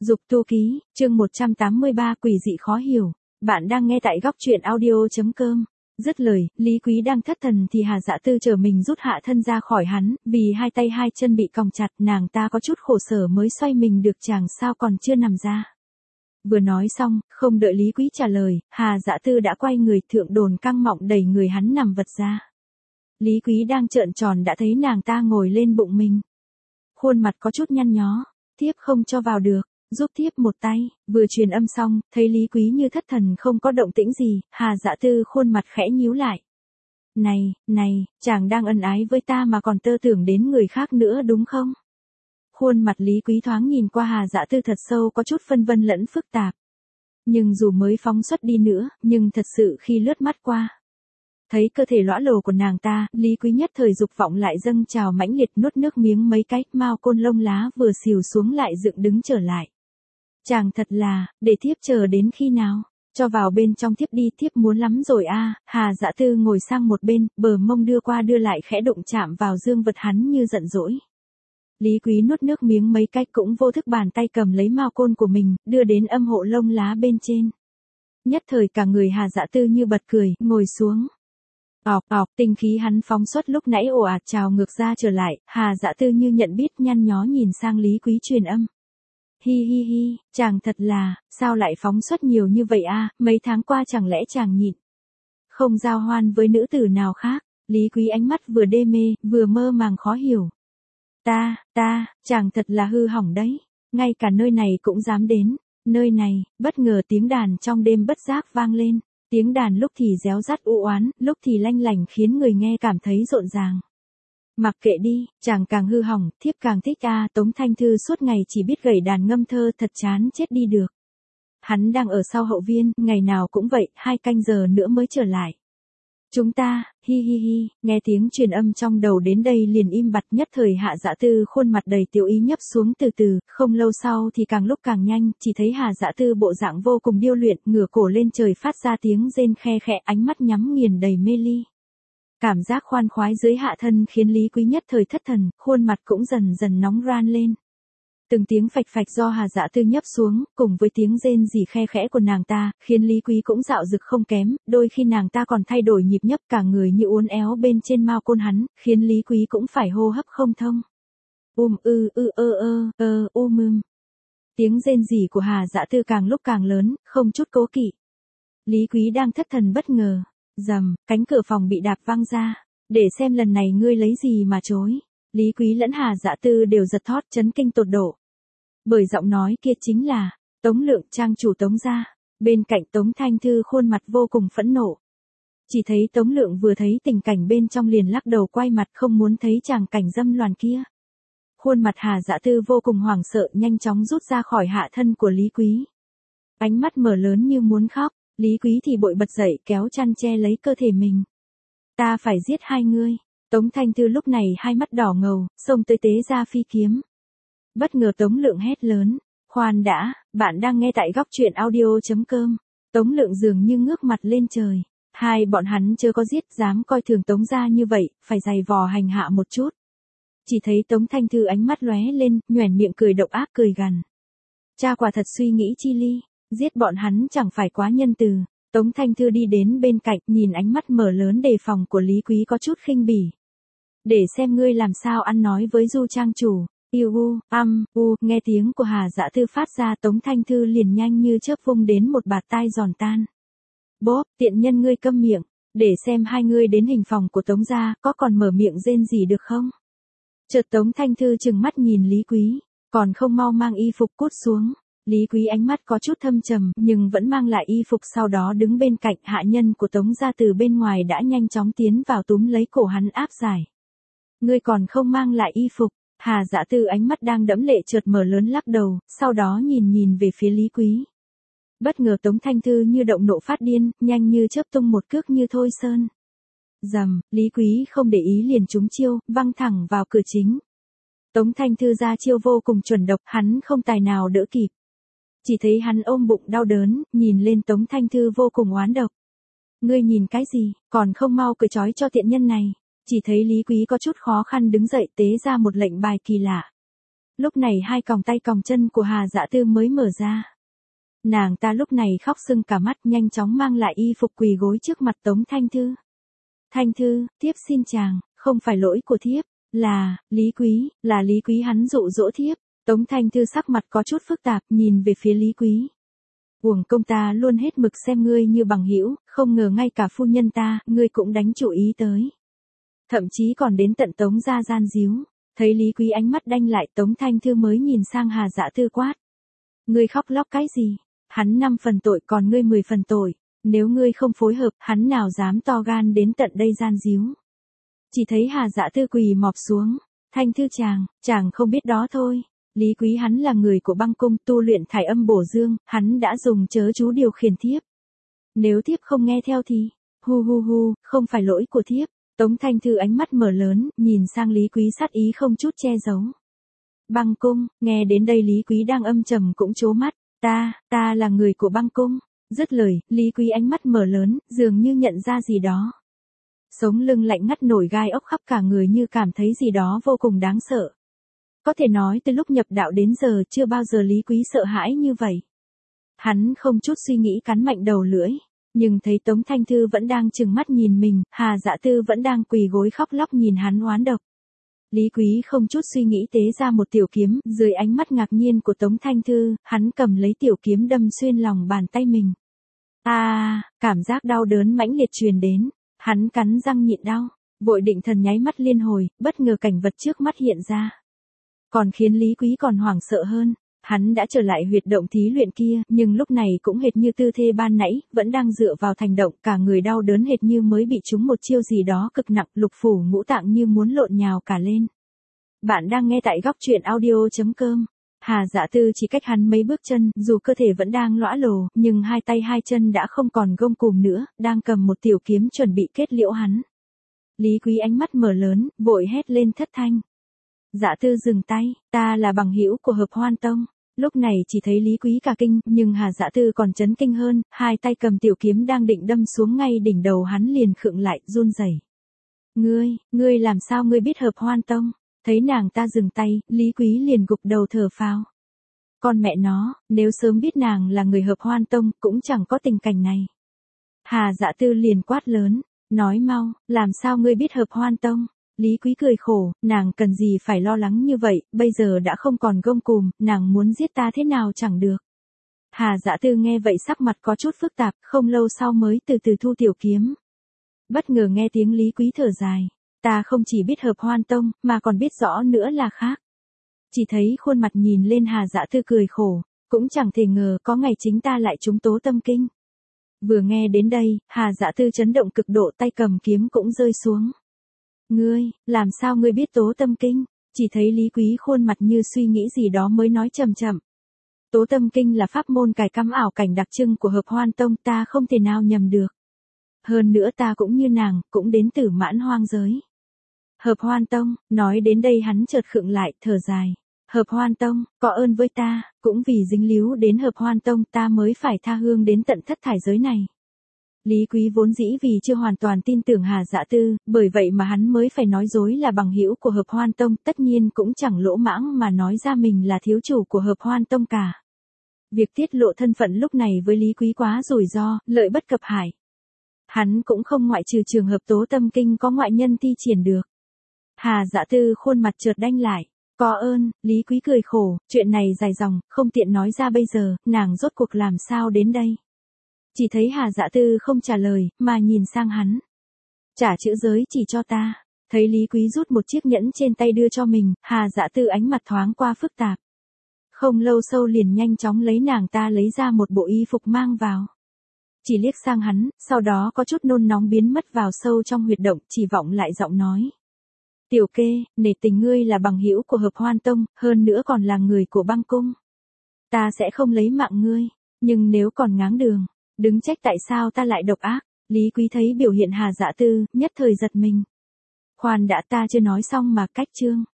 Dục tu ký, chương 183 quỷ dị khó hiểu. Bạn đang nghe tại góc truyện audio.com. Dứt lời, Lý Quý đang thất thần thì Hà Dạ Tư trở mình rút hạ thân ra khỏi hắn, vì hai tay hai chân bị còng chặt, nàng ta có chút khổ sở mới xoay mình được, chàng sao còn chưa nằm ra. Vừa nói xong, không đợi Lý Quý trả lời, Hà Dạ Tư đã quay người, thượng đồn căng mọng đẩy người hắn nằm vật ra. Lý Quý đang trợn tròn đã thấy nàng ta ngồi lên bụng mình. Khuôn mặt có chút nhăn nhó, tiếp không cho vào được. Giúp tiếp một tay, vừa truyền âm xong, thấy Lý Quý như thất thần không có động tĩnh gì, Hà Dạ Tư khuôn mặt khẽ nhíu lại. Này, chàng đang ân ái với ta mà còn tơ tưởng đến người khác nữa đúng không? Khuôn mặt Lý Quý thoáng nhìn qua Hà Dạ Tư thật sâu có chút phân vân lẫn phức tạp. Nhưng dù mới phóng xuất đi nữa, nhưng thật sự khi lướt mắt qua. Thấy cơ thể lõa lồ của nàng ta, Lý Quý nhất thời dục vọng lại dâng trào mãnh liệt, nuốt nước miếng mấy cái, mao côn lông lá vừa xìu xuống lại dựng đứng trở lại. Chàng thật là, để thiếp chờ đến khi nào? Cho vào bên trong thiếp đi, thiếp muốn lắm rồi a. Hà Dạ Tư ngồi sang một bên, bờ mông đưa qua đưa lại khẽ đụng chạm vào dương vật hắn như giận dỗi. Lý Quý nuốt nước miếng mấy cái cũng vô thức bàn tay cầm lấy mao côn của mình, đưa đến âm hộ lông lá bên trên. Nhất thời cả người Hà Dạ Tư như bật cười, ngồi xuống. Ọc, tinh khí hắn phóng xuất lúc nãy ồ ạt trào ngược ra trở lại, Hà Dạ Tư như nhận biết nhăn nhó nhìn sang Lý Quý truyền âm. Hi, chàng thật là, sao lại phóng xuất nhiều như vậy a? Mấy tháng qua chẳng lẽ chàng nhịn không giao hoan với nữ tử nào khác? Lý Quý ánh mắt vừa đê mê, vừa mơ màng khó hiểu. Chàng thật là hư hỏng đấy, ngay cả nơi này cũng dám đến. Nơi này, bất ngờ tiếng đàn trong đêm bất giác vang lên, tiếng đàn lúc thì réo rắt u oán, lúc thì lanh lảnh khiến người nghe cảm thấy rộn ràng. Mặc kệ đi, chàng càng hư hỏng, thiếp càng thích a. Tống Thanh Thư suốt ngày chỉ biết gảy đàn ngâm thơ, thật chán chết đi được. Hắn đang ở sau hậu viên, ngày nào cũng vậy, 2 canh giờ nữa mới trở lại. Chúng ta, hi, nghe tiếng truyền âm trong đầu đến đây liền im bặt, nhất thời Hạ Dạ Tư khuôn mặt đầy tiểu ý nhấp xuống từ từ, không lâu sau thì càng lúc càng nhanh, chỉ thấy Hà Dạ Tư bộ dạng vô cùng điêu luyện, ngửa cổ lên trời phát ra tiếng rên khe khẽ, ánh mắt nhắm nghiền đầy mê ly. Cảm giác khoan khoái dưới hạ thân khiến Lý Quý nhất thời thất thần, khuôn mặt cũng dần dần nóng ran lên. Từng tiếng phạch phạch do Hà Dạ Tư nhấp xuống, cùng với tiếng rên rỉ khe khẽ của nàng ta, khiến Lý Quý cũng dạo dực không kém, đôi khi nàng ta còn thay đổi nhịp nhấp cả người như uốn éo bên trên mao côn hắn, khiến Lý Quý cũng phải hô hấp không thông. Tiếng rên rỉ của Hà Dạ Tư càng lúc càng lớn, không chút cố kỵ. Lý Quý đang thất thần bất ngờ. Rầm, cánh cửa phòng bị đạp văng ra. Để xem lần này ngươi lấy gì mà chối. Lý Quý lẫn Hà Dạ Tư đều giật thót chấn kinh tột độ. Bởi giọng nói kia chính là Tống Lượng, trang chủ Tống gia. Bên cạnh Tống Thanh Thư khuôn mặt vô cùng phẫn nộ. Chỉ thấy Tống Lượng vừa thấy tình cảnh bên trong liền lắc đầu quay mặt không muốn thấy chàng cảnh dâm loàn kia. Khuôn mặt Hà Dạ Tư vô cùng hoảng sợ, nhanh chóng rút ra khỏi hạ thân của Lý Quý. Ánh mắt mở lớn như muốn khóc. Lý Quý thì bội bật dậy kéo chăn che lấy cơ thể mình. Ta phải giết hai ngươi. Tống Thanh Thư lúc này hai mắt đỏ ngầu, xông tới tế ra phi kiếm. Bất ngờ Tống Lượng hét lớn. Khoan đã, bạn đang nghe tại góc truyện audio.com. Tống Lượng dường như ngước mặt lên trời. Hai bọn hắn chưa có giết, dám coi thường Tống gia như vậy, phải giày vò hành hạ một chút. Chỉ thấy Tống Thanh Thư ánh mắt lóe lên, nhoẻn miệng cười độc ác cười gằn. Cha quả thật suy nghĩ chi ly. Giết bọn hắn chẳng phải quá nhân từ. Tống Thanh Thư đi đến bên cạnh, nhìn ánh mắt mở lớn đề phòng của Lý Quý có chút khinh bỉ. Để xem ngươi làm sao ăn nói với Du trang chủ. Nghe tiếng của Hà Dạ Tư phát ra, Tống Thanh Thư liền nhanh như chớp vung đến một bạt tai giòn tan. Bốp, tiện nhân ngươi câm miệng, để xem hai ngươi đến hình phòng của Tống gia có còn mở miệng rên gì được không. Chợt Tống Thanh Thư trừng mắt nhìn Lý Quý, còn không mau mang y phục cút xuống. Lý Quý ánh mắt có chút thâm trầm, nhưng vẫn mang lại y phục, sau đó đứng bên cạnh hạ nhân của Tống gia từ bên ngoài đã nhanh chóng tiến vào túm lấy cổ hắn áp giải. Ngươi còn không mang lại y phục? Hà Dạ Tư ánh mắt đang đẫm lệ chợt mở lớn lắc đầu, sau đó nhìn về phía Lý Quý. Bất ngờ Tống Thanh Thư như động nộ phát điên, nhanh như chớp tung một cước như thôi sơn. Rầm, Lý Quý không để ý liền trúng chiêu, văng thẳng vào cửa chính. Tống Thanh Thư ra chiêu vô cùng chuẩn độc, hắn không tài nào đỡ kịp. Chỉ thấy hắn ôm bụng đau đớn, nhìn lên Tống Thanh Thư vô cùng oán độc. Ngươi nhìn cái gì, còn không mau cởi trói cho tiện nhân này. Chỉ thấy Lý Quý có chút khó khăn đứng dậy tế ra một lệnh bài kỳ lạ. Lúc này hai còng tay còng chân của Hà Dạ Tư mới mở ra. Nàng ta lúc này khóc sưng cả mắt, nhanh chóng mang lại y phục quỳ gối trước mặt Tống Thanh Thư. Thanh Thư, thiếp xin chàng, không phải lỗi của thiếp, là Lý Quý hắn dụ dỗ thiếp. Tống Thanh Thư sắc mặt có chút phức tạp, nhìn về phía Lý Quý. Uổng công ta luôn hết mực xem ngươi như bằng hữu, không ngờ ngay cả phu nhân ta, ngươi cũng đánh chủ ý tới. Thậm chí còn đến tận Tống gia gian díu. Thấy Lý Quý ánh mắt đanh lại, Tống Thanh Thư mới nhìn sang Hà Dạ Tư quát. Ngươi khóc lóc cái gì? Hắn 5 phần tội còn ngươi 10 phần tội. Nếu ngươi không phối hợp, hắn nào dám to gan đến tận đây gian díu. Chỉ thấy Hà Dạ Tư quỳ mọp xuống. Thanh Thư chàng không biết đó thôi. Lý Quý hắn là người của băng cung, tu luyện thải âm bổ dương, hắn đã dùng chớ chú điều khiển thiếp. Nếu thiếp không nghe theo thì, không phải lỗi của thiếp. Tống Thanh Thư ánh mắt mở lớn, nhìn sang Lý Quý sát ý không chút che giấu. Băng cung, nghe đến đây Lý Quý đang âm trầm cũng trố mắt, ta là người của băng cung. Dứt lời, Lý Quý ánh mắt mở lớn, dường như nhận ra gì đó. Sống lưng lạnh ngắt nổi gai ốc khắp cả người, như cảm thấy gì đó vô cùng đáng sợ. Có thể nói từ lúc nhập đạo đến giờ chưa bao giờ Lý Quý sợ hãi như vậy. Hắn không chút suy nghĩ cắn mạnh đầu lưỡi. Nhưng thấy Tống Thanh Thư vẫn đang trừng mắt nhìn mình, Hà Dạ Tư vẫn đang quỳ gối khóc lóc nhìn hắn oán độc. Lý Quý không chút suy nghĩ tế ra một tiểu kiếm, dưới ánh mắt ngạc nhiên của Tống Thanh Thư, hắn cầm lấy tiểu kiếm đâm xuyên lòng bàn tay mình. Cảm giác đau đớn mãnh liệt truyền đến, hắn cắn răng nhịn đau, vội định thần nháy mắt liên hồi, bất ngờ cảnh vật trước mắt hiện ra. Còn khiến Lý Quý còn hoảng sợ hơn. Hắn đã trở lại huyệt động thí luyện kia, nhưng lúc này cũng hệt như tư thế ban nãy, vẫn đang dựa vào thành động, cả người đau đớn hệt như mới bị trúng một chiêu gì đó cực nặng, lục phủ ngũ tạng như muốn lộn nhào cả lên. Bạn đang nghe tại góc truyện audio.com. Hà Dạ Tư chỉ cách hắn mấy bước chân, dù cơ thể vẫn đang lõa lồ, nhưng hai tay hai chân đã không còn gông cùm nữa, đang cầm một tiểu kiếm chuẩn bị kết liễu hắn. Lý Quý ánh mắt mở lớn, vội hét lên thất thanh. Dạ Tư dừng tay, ta là bằng hữu của Hợp Hoan Tông. Lúc này chỉ thấy Lý Quý cả kinh, nhưng Hà Dạ Tư còn chấn kinh hơn, hai tay cầm tiểu kiếm đang định đâm xuống ngay đỉnh đầu hắn liền khựng lại, run rẩy. Ngươi làm sao ngươi biết Hợp Hoan Tông? Thấy nàng ta dừng tay, Lý Quý liền gục đầu thở phào. Con mẹ nó, nếu sớm biết nàng là người Hợp Hoan Tông, cũng chẳng có tình cảnh này. Hà Dạ Tư liền quát lớn, nói mau, làm sao ngươi biết Hợp Hoan Tông? Lý Quý cười khổ, nàng cần gì phải lo lắng như vậy, bây giờ đã không còn gông cùm, nàng muốn giết ta thế nào chẳng được. Hà Dạ Tư nghe vậy sắc mặt có chút phức tạp, không lâu sau mới từ từ thu tiểu kiếm. Bất ngờ nghe tiếng Lý Quý thở dài, ta không chỉ biết Hợp Hoan Tông, mà còn biết rõ nữa là khác. Chỉ thấy khuôn mặt nhìn lên Hà Dạ Tư cười khổ, cũng chẳng thể ngờ có ngày chính ta lại trúng tố tâm kinh. Vừa nghe đến đây, Hà Dạ Tư chấn động cực độ, tay cầm kiếm cũng rơi xuống. Ngươi, làm sao ngươi biết tố tâm kinh? Chỉ thấy Lý Quý khuôn mặt như suy nghĩ gì đó mới nói chậm chậm. Tố tâm kinh là pháp môn cải cắm ảo cảnh đặc trưng của Hợp Hoan Tông, ta không thể nào nhầm được. Hơn nữa ta cũng như nàng, cũng đến từ Mãn Hoang giới. Hợp Hoan Tông, nói đến đây hắn chợt khựng lại, thở dài. Hợp Hoan Tông, có ơn với ta, cũng vì dính líu đến Hợp Hoan Tông ta mới phải tha hương đến tận thất thải giới này. Lý Quý vốn dĩ vì chưa hoàn toàn tin tưởng Hà Dạ Tư, bởi vậy mà hắn mới phải nói dối là bằng hữu của Hợp Hoan Tông, tất nhiên cũng chẳng lỗ mãng mà nói ra mình là thiếu chủ của Hợp Hoan Tông cả. Việc tiết lộ thân phận lúc này với Lý Quý quá rủi ro, lợi bất cập hại. Hắn cũng không ngoại trừ trường hợp tố tâm kinh có ngoại nhân thi triển được. Hà Dạ Tư khuôn mặt chợt đanh lại. Có ơn, Lý Quý cười khổ, chuyện này dài dòng, không tiện nói ra bây giờ, nàng rốt cuộc làm sao đến đây. Chỉ thấy Hà Dạ Tư không trả lời, mà nhìn sang hắn. Trả chữ giới chỉ cho ta. Thấy Lý Quý rút một chiếc nhẫn trên tay đưa cho mình, Hà Dạ Tư ánh mặt thoáng qua phức tạp. Không lâu sau liền nhanh chóng lấy nàng ta lấy ra một bộ y phục mang vào. Chỉ liếc sang hắn, sau đó có chút nôn nóng biến mất vào sâu trong huyệt động, chỉ vọng lại giọng nói. Tiểu kê, nể tình ngươi là bằng hữu của Hợp Hoan Tông, hơn nữa còn là người của băng cung. Ta sẽ không lấy mạng ngươi, nhưng nếu còn ngáng đường, đừng trách tại sao ta lại độc ác. Lý Quý thấy biểu hiện Hà Dạ Tư, nhất thời giật mình. Khoan đã, ta chưa nói xong mà, cách chương.